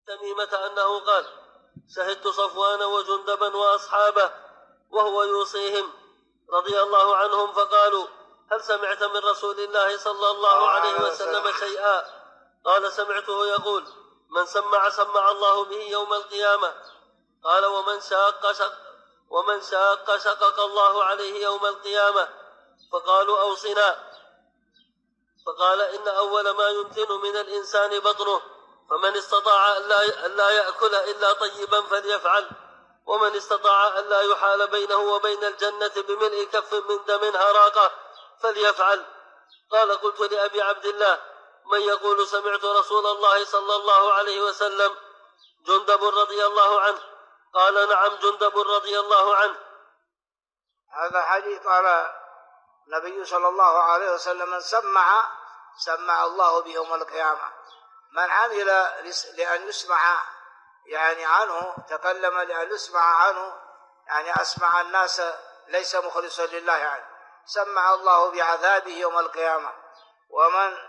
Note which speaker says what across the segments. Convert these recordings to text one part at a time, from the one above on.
Speaker 1: تميمة أنه قال: شهدت صفوان وجندبا وأصحابه وهو يوصيهم رضي الله عنهم، فقالوا: هل سمعت من رسول الله صلى الله عليه وسلم شيئا؟ قال: سمعته يقول: من سمع سمع الله به يوم القيامة. قال: ومن شاق شقق الله عليه يوم القيامة. فقالوا: أوصنا. فقال: إن أول ما يمكن من الإنسان بطنه، فمن استطاع أن لا يأكل إلا طيبا فليفعل، ومن استطاع أن لا يحال بينه وبين الجنة بملء كف من دم هراقة فليفعل. قال: قلت لأبي عبد الله: من يقول سمعت رسول الله صلى الله عليه وسلم؟ جندب رضي الله عنه. قال: نعم، جندب رضي الله عنه.
Speaker 2: هذا حديث قال النبي صلى الله عليه وسلم: من سمع الله به يوم القيامة. من عمل لأن يسمع يعني عنه، تكلم لأن يسمع عنه، يعني أسمع الناس ليس مخلصا لله، يعني سمع الله بعذابه يوم القيامة. ومن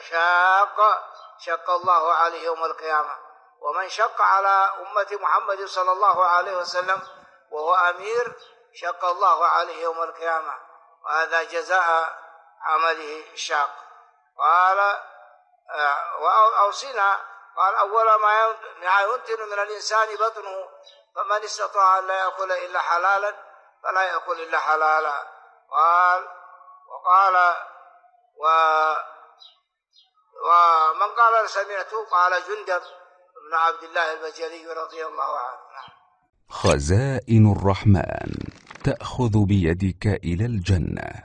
Speaker 2: شق الله عليه يوم القيامة. ومن شق على أمة محمد صلى الله عليه وسلم وهو أمير، شق الله عليه يوم القيامة، وهذا جزاء عمله الشاق. قال: وأوصنا. قال: أول ما ينتن من الإنسان بطنه، فمن استطاع أن لا يأكل إلا حلالا فلا يأكل إلا حلالا. ومن قال سمعته قال جندب بن عبد الله البجلي رضي الله عنه.
Speaker 3: خزائن الرحمن تأخذ بيدك إلى الجنة.